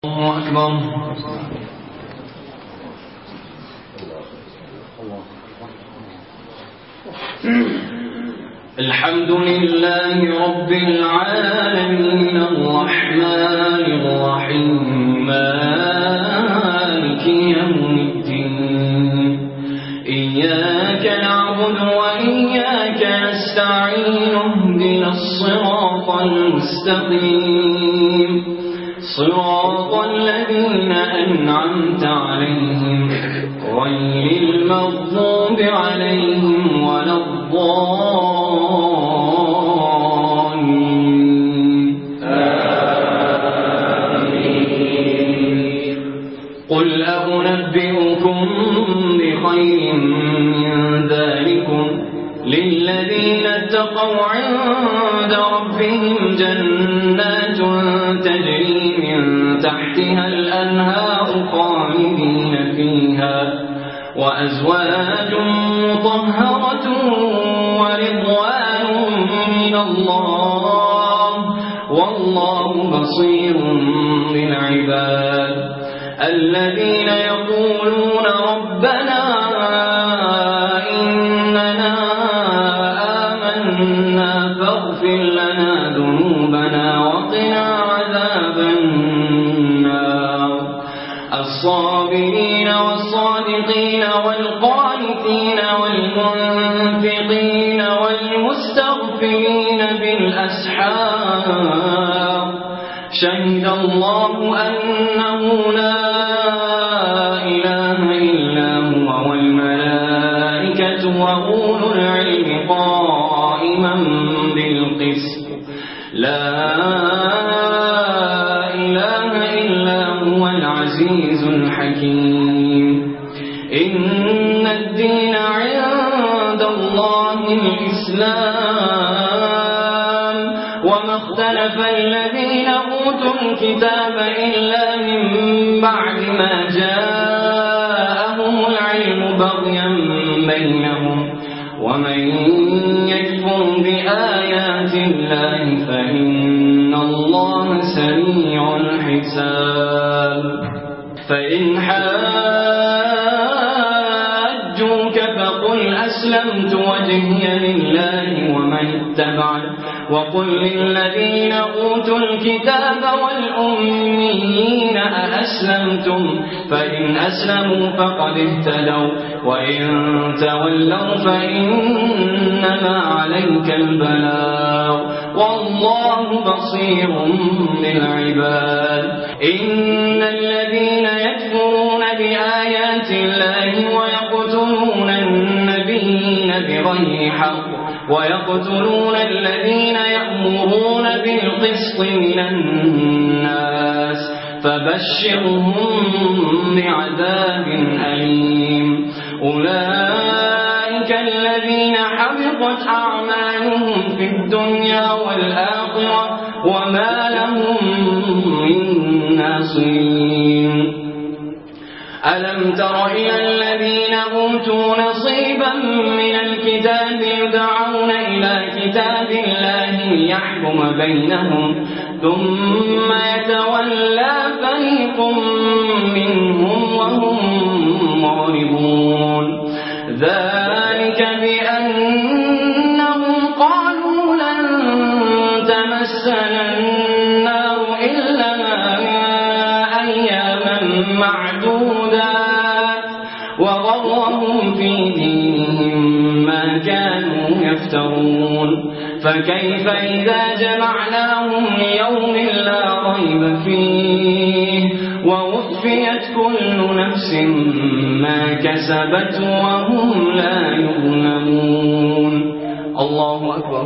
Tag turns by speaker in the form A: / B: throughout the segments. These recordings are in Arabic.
A: الله أكبر. الحمد لله رب العالمين الرحمن الرحيم مالك يوم الدين إياك نعبد وإياك نستعين اهدنا الصراط المستقيم صراط الذين أنعمت عليهم غير المغضوب عليهم ولا الضالين آمين. قل أنبئكم بخير من ذلكم للذين اتقوا عند ربهم جنات تجري من تحتها الأنهار خالدين فيها وأزواج مطهرة ورضوان من الله والله بصير بالعباد. الذين يقولون ربنا إننا آمنا فاغفر لنا ذنوبنا وقنا عذاب النار. الصابرين والصادقين والقانتين والمنفقين والمستغفرين بالأسحار. شهد الله أنه لا إله إلا هو والملائكة وأولو العلم قائما بالقسط لا إله إلا هو العزيز الحكيم. إن الدين عند الله الإسلام وما اختلف الذين أوتوا الكتاب إلا من بعد ما جاءهم العلم بغيا بينهم ومن يكفر بآيات الله فإن الله سريع الحساب. فإن حاجوك فقل أسلمت وجهي لله ومن اتبعني وقل للذين أوتوا الكتاب والأميين أأسلمتم فإن أسلموا فقد اهتدوا وإن تولوا فإنما عليك البلاغ والله بصير بالعباد. إن الذين يكفرون بآيات الله ويقتلون النبيين بغير حق ويقتلون الذين يأمرون بالقسط من الناس فبشرهم بعذاب أليم. أولئك الذين حبطت أعمالهم في الدنيا والآخرة وما لهم من ناصرين. ألم تر إلى الذين أوتوا نصيبا من الكتاب يدعون إلى كتاب الله ليحكم بينهم ثم يتولى فريق منهم وهم معرضون. ذلك بأنهم قالوا لن تمسنا النار إلا أياما معدودات وغرهم في دينهم ما كانوا يفترون. فكيف إذا جمعناهم ليوم لا ريب فيه ووفيت كل نفس ما كسبت وهم لا يظلمون. الله أكبر.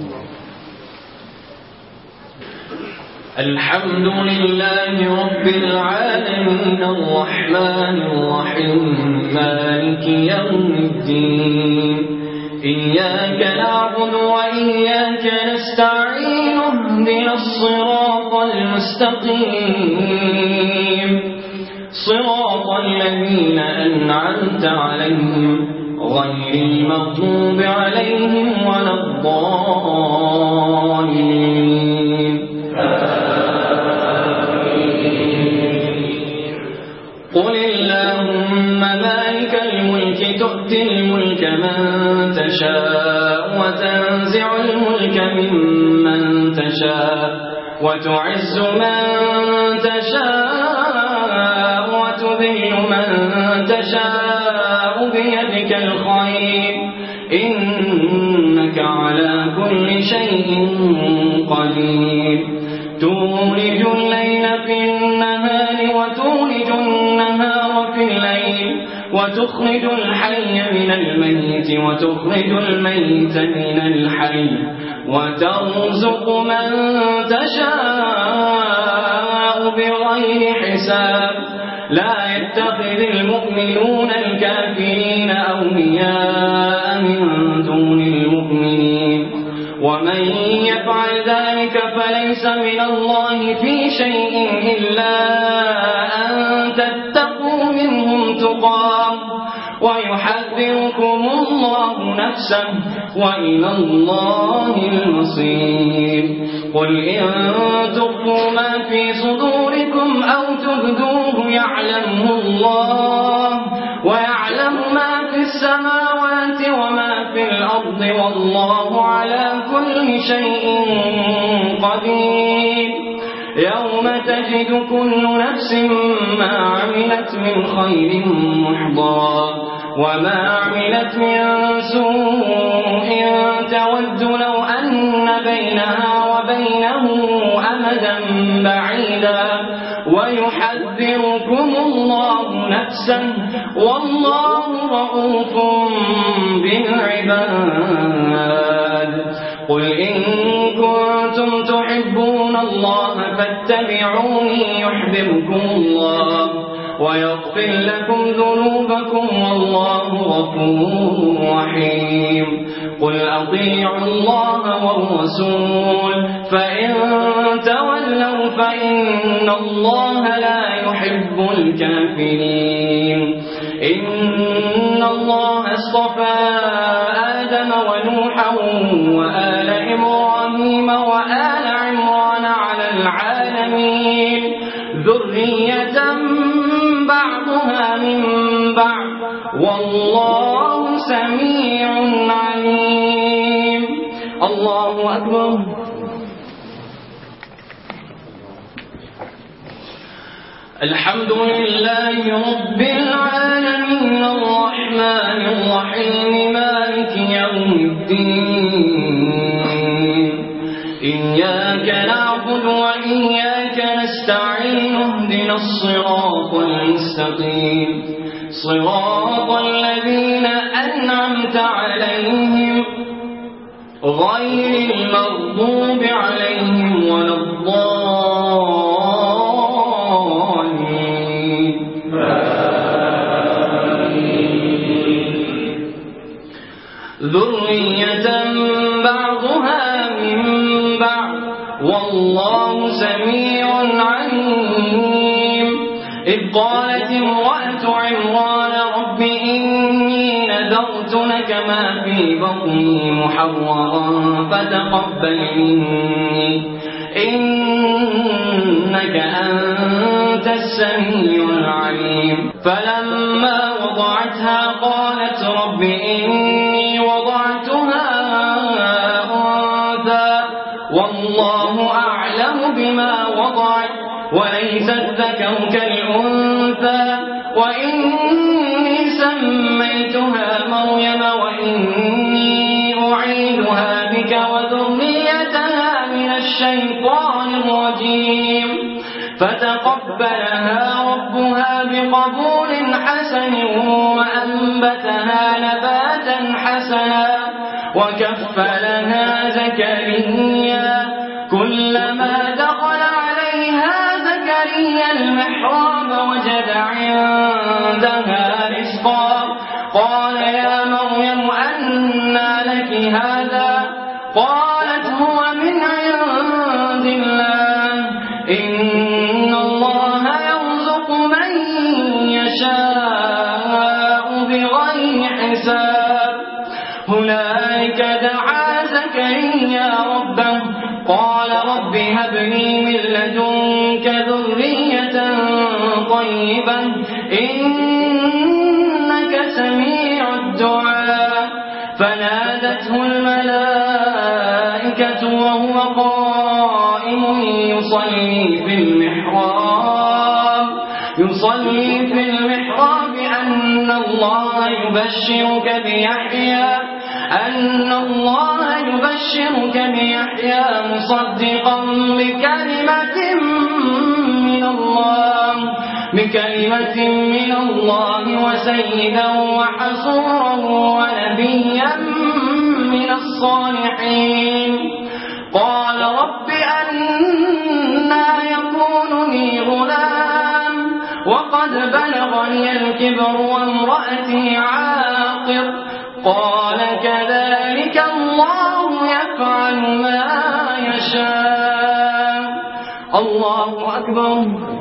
A: الحمد لله رب العالمين الرحمن الرحيم مالك يوم الدين إياك نعبد وإياك نستعين اهدنا الصراط المستقيم صراط الذين أنعمت عليهم غير المغضوب عليهم ولا الضالين. قل اللهم مالك الملك تؤتي الملك من تشاء وتنزع الملك ممن تشاء وتعز من تشاء وتذل من تشاء بيدك الخير إنك على كل شيء قدير تولج الليل في النهار وتولج النهار في الليل وتخرج الحي من الميت وتخرج الميت من الحي وترزق من تشاء بغير حساب لا يتخذ المؤمنون الكافرين أولياء من دون المؤمنين ومن يفعل ذلك فليس من الله في شيء إلا أن تتقوا منهم تقاه ويحذركم الله نفسه وإلى الله المصير قل إن تخفوا ما في صدوركم أو تبدوه يعلمه الله ويعلم ما في السماوات وما في الأرض والله على كل شيء قدير يوم تجد كل نفس ما عملت من خير محضرا وما عملت من سوء تود لو أن بينها وبينه أمدا بعيدا ويحذركم الله نفسه والله رؤوف بالعباد قل إن كنتم تحبون الله فاتبعوني يحببكم الله ويغفر لكم ذنوبكم والله غفور رحيم قل أطيعوا الله والرسول فإن تولوا فإن الله لا يحب الكافرين إن الله اصطفى آدم ونوحا وآل إبراهيم وآل عمران على العالمين ذرية بعضها من بعض والله سميع عليم الله أكبر الحمد لله رب العالمين الرحمن الرحيم مالك يوم الدين إياك نعبد وإياك نستعين اهدنا الصراط المستقيم صراط الذين أنعمت عليهم غير المغضوب عليهم ولا الضالين ذرية بعضها من بعض والله سميع عليم إذ قالت امرأة عمران رب إني نذرت لك ما في بطني محررا فتقبل مني إنك أنت السميع العليم فلما وضعتها قالت رب إني وضعتها أنثى والله أعلم بما وضعت وليس الذكر كالأنثى وإني سميتها مريم وإني أعيدها بك وذريتها من الشيطان الرجيم فتقبلها ربها بقبول حسن وأنبتها نباتا حسنا وكفلها زكريا كلما دخل عليها زكريا المحراب وجد عندها رزقا قال يا مريم أنى لك هذا قالت هو من عند الله إن الله يرزق من يشاء بغير حساب هنالك دعا زكريا ربه قال رب هب لي من لدنك ذرية طيبا إنك سميع الدعاء. فنادته الملائكة وهو قائم يصلي في المحراب أن الله يبشرك بيحيى مصدقا بكلمة من الله وسيدا وحصورا ونبيا من الصالحين. قال رب أنى يكون لي غلام وقد بلغني الكبر وامرأتي عاقر. قال كذلك الله يفعل ما يشاء. الله أكبر.